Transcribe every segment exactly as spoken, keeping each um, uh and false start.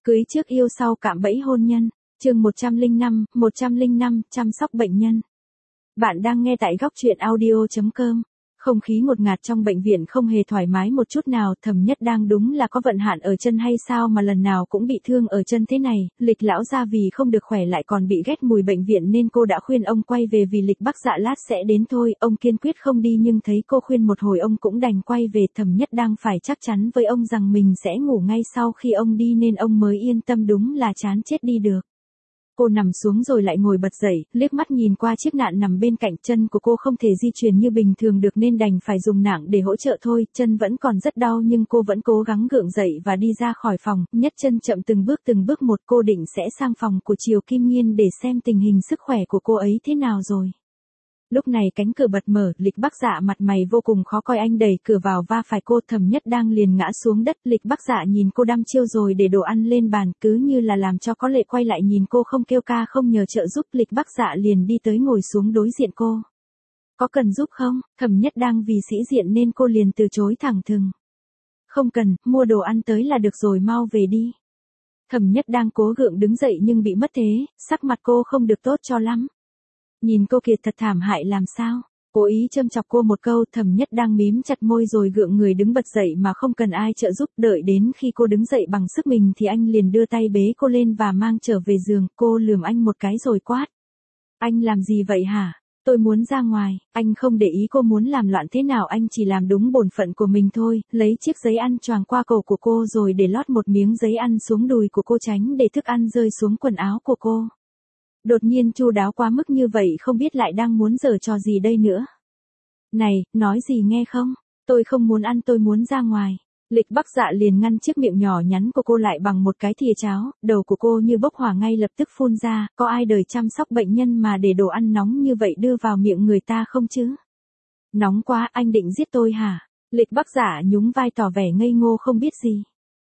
Cưới trước yêu sau cạm bẫy hôn nhân. Chương một trăm lẻ năm, một trăm lẻ năm, chăm sóc bệnh nhân. Bạn đang nghe tại góc truyện audio chấm com. Không khí ngột ngạt trong bệnh viện không hề thoải mái một chút nào, Thẩm Nhất đang đúng là có vận hạn ở chân hay sao mà lần nào cũng bị thương ở chân thế này. Lịch lão gia vì không được khỏe lại còn bị ghét mùi bệnh viện nên cô đã khuyên ông quay về vì Lịch Bắc Dạ lát sẽ đến thôi. Ông kiên quyết không đi nhưng thấy cô khuyên một hồi ông cũng đành quay về. Thẩm Nhất đang phải chắc chắn với ông rằng mình sẽ ngủ ngay sau khi ông đi nên ông mới yên tâm, đúng là chán chết đi được. Cô nằm xuống rồi lại ngồi bật dậy, liếc mắt nhìn qua chiếc nạng nằm bên cạnh. Chân của cô không thể di chuyển như bình thường được nên đành phải dùng nạng để hỗ trợ thôi. Chân vẫn còn rất đau nhưng cô vẫn cố gắng gượng dậy và đi ra khỏi phòng. Nhất chân chậm từng bước từng bước một. Cô định sẽ sang phòng của Triều Kim Nghiên để xem tình hình sức khỏe của cô ấy thế nào rồi. Lúc này cánh cửa bật mở, Lịch Bắc Dạ mặt mày vô cùng khó coi, anh đẩy cửa vào va phải cô. Thẩm Nhất đang liền ngã xuống đất. Lịch Bắc Dạ nhìn cô đăm chiêu rồi để đồ ăn lên bàn, cứ như là làm cho có lệ, quay lại nhìn cô không kêu ca không nhờ trợ giúp. Lịch Bắc Dạ liền đi tới ngồi xuống đối diện cô. Có cần giúp không? Thẩm Nhất đang vì sĩ diện nên cô liền từ chối thẳng thừng. Không cần, mua đồ ăn tới là được rồi, mau về đi. Thẩm Nhất đang cố gượng đứng dậy nhưng bị mất thế, sắc mặt cô không được tốt cho lắm. Nhìn cô kiệt thật thảm hại làm sao? Cố ý châm chọc cô một câu. Thẩm Nhất đang mím chặt môi rồi gượng người đứng bật dậy mà không cần ai trợ giúp. Đợi đến khi cô đứng dậy bằng sức mình thì anh liền đưa tay bế cô lên và mang trở về giường. Cô lườm anh một cái rồi quát. Anh làm gì vậy hả? Tôi muốn ra ngoài. Anh không để ý cô muốn làm loạn thế nào, anh chỉ làm đúng bổn phận của mình thôi. Lấy chiếc giấy ăn choàng qua cổ của cô rồi để lót một miếng giấy ăn xuống đùi của cô, tránh để thức ăn rơi xuống quần áo của cô. Đột nhiên chu đáo quá mức như vậy, không biết lại đang muốn giở trò gì đây nữa. Này, nói gì nghe không? Tôi không muốn ăn, tôi muốn ra ngoài. Lịch Bắc Dạ liền ngăn chiếc miệng nhỏ nhắn của cô lại bằng một cái thìa cháo. Đầu của cô như bốc hỏa ngay lập tức phun ra. Có ai đời chăm sóc bệnh nhân mà để đồ ăn nóng như vậy đưa vào miệng người ta không chứ? Nóng quá, anh định giết tôi hả? Lịch Bắc Dạ nhún vai tỏ vẻ ngây ngô không biết gì.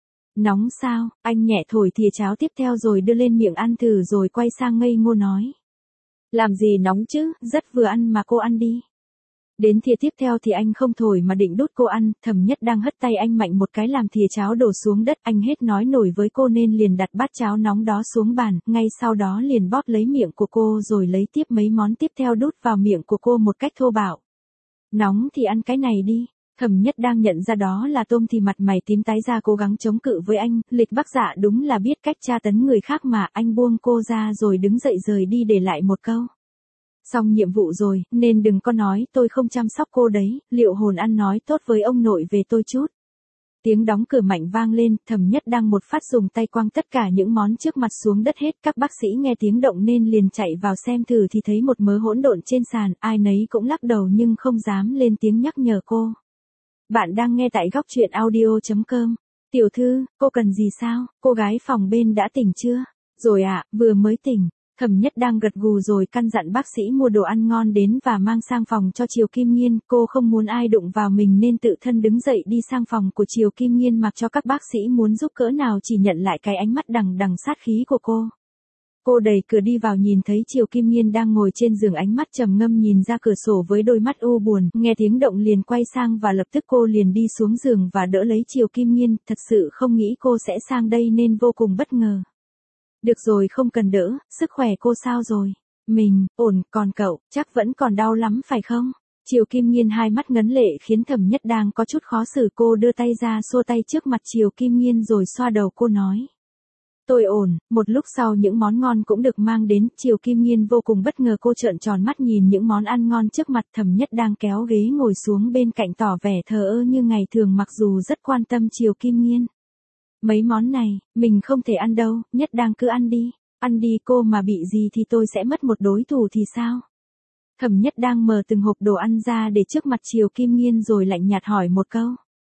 Nóng sao? Anh nhẹ thổi thìa cháo tiếp theo rồi đưa lên miệng ăn thử rồi quay sang ngây ngô nói. Làm gì nóng chứ, rất vừa ăn mà cô ăn đi. Đến thìa tiếp theo thì anh không thổi mà định đút cô ăn. Thẩm Nhất đang hất tay anh mạnh một cái làm thìa cháo đổ xuống đất. Anh hết nói nổi với cô nên liền đặt bát cháo nóng đó xuống bàn. Ngay sau đó liền bóp lấy miệng của cô rồi lấy tiếp mấy món tiếp theo đút vào miệng của cô một cách thô bạo. Nóng thì ăn cái này đi. Thẩm Nhất đang nhận ra đó là tôm thì mặt mày tím tái ra cố gắng chống cự với anh. Lịch Bắc Dạ đúng là biết cách tra tấn người khác mà. Anh buông cô ra rồi đứng dậy rời đi để lại một câu. Xong nhiệm vụ rồi, nên đừng có nói tôi không chăm sóc cô đấy. Liệu hồn ăn nói tốt với ông nội về tôi chút. Tiếng đóng cửa mạnh vang lên. Thẩm Nhất đang một phát dùng tay quăng tất cả những món trước mặt xuống đất hết. Các bác sĩ nghe tiếng động nên liền chạy vào xem thử thì thấy một mớ hỗn độn trên sàn. Ai nấy cũng lắc đầu nhưng không dám lên tiếng nhắc nhở cô. Bạn đang nghe tại góc truyện audio chấm com. Tiểu thư, cô cần gì sao? Cô gái phòng bên đã tỉnh chưa? Rồi ạ, à, vừa mới tỉnh. Thẩm Nhất đang gật gù rồi căn dặn bác sĩ mua đồ ăn ngon đến và mang sang phòng cho Triều Kim Nghiên. Cô không muốn ai đụng vào mình nên tự thân đứng dậy đi sang phòng của Triều Kim Nghiên, mặc cho các bác sĩ muốn giúp cỡ nào chỉ nhận lại cái ánh mắt đằng đằng sát khí của cô. Cô đẩy cửa đi vào nhìn thấy Triều Kim Nghiên đang ngồi trên giường, ánh mắt trầm ngâm nhìn ra cửa sổ với đôi mắt u buồn. Nghe tiếng động liền quay sang và lập tức cô liền đi xuống giường và đỡ lấy Triều Kim Nghiên. Thật sự không nghĩ cô sẽ sang đây nên vô cùng bất ngờ. Được rồi, không cần đỡ, sức khỏe cô sao rồi? Mình, ổn, còn cậu, chắc vẫn còn đau lắm phải không? Triều Kim Nghiên hai mắt ngấn lệ khiến Thẩm Nhất đang có chút khó xử. Cô đưa tay ra xua tay trước mặt Triều Kim Nghiên rồi xoa đầu cô nói. Tôi ổn. Một lúc sau những món ngon cũng được mang đến. Triều Kim Nghiên vô cùng bất ngờ, cô trợn tròn mắt nhìn những món ăn ngon trước mặt. Thẩm Nhất đang kéo ghế ngồi xuống bên cạnh tỏ vẻ thờ ơ như ngày thường mặc dù rất quan tâm Triều Kim Nghiên. Mấy món này, mình không thể ăn đâu, Nhất đang cứ ăn đi. Ăn đi, cô mà bị gì thì tôi sẽ mất một đối thủ thì sao? Thẩm Nhất đang mở từng hộp đồ ăn ra để trước mặt Triều Kim Nghiên rồi lạnh nhạt hỏi một câu.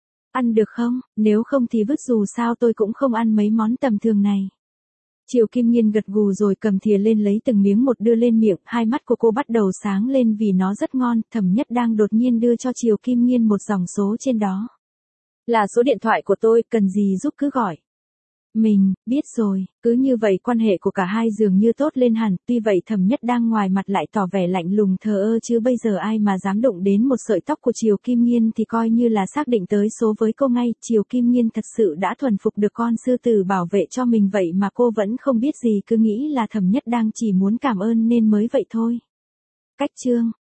Ăn được không? Nếu không thì vứt, dù sao tôi cũng không ăn mấy món tầm thường này. Triều Kim Nghiên gật gù rồi cầm thìa lên lấy từng miếng một đưa lên miệng. Hai mắt của cô bắt đầu sáng lên vì nó rất ngon. Thẩm Nhất đang đột nhiên đưa cho Triều Kim Nghiên một dòng số trên đó. Là số điện thoại của tôi, cần gì giúp cứ gọi. Mình, biết rồi, cứ như vậy quan hệ của cả hai dường như tốt lên hẳn, tuy vậy Thẩm Nhất đang ngoài mặt lại tỏ vẻ lạnh lùng thờ ơ chứ bây giờ ai mà dám đụng đến một sợi tóc của Triều Kim Nghiên thì coi như là xác định tới số với cô ngay, Triều Kim Nghiên thật sự đã thuần phục được con sư tử bảo vệ cho mình vậy mà cô vẫn không biết gì cứ nghĩ là Thẩm Nhất đang chỉ muốn cảm ơn nên mới vậy thôi. Cách chương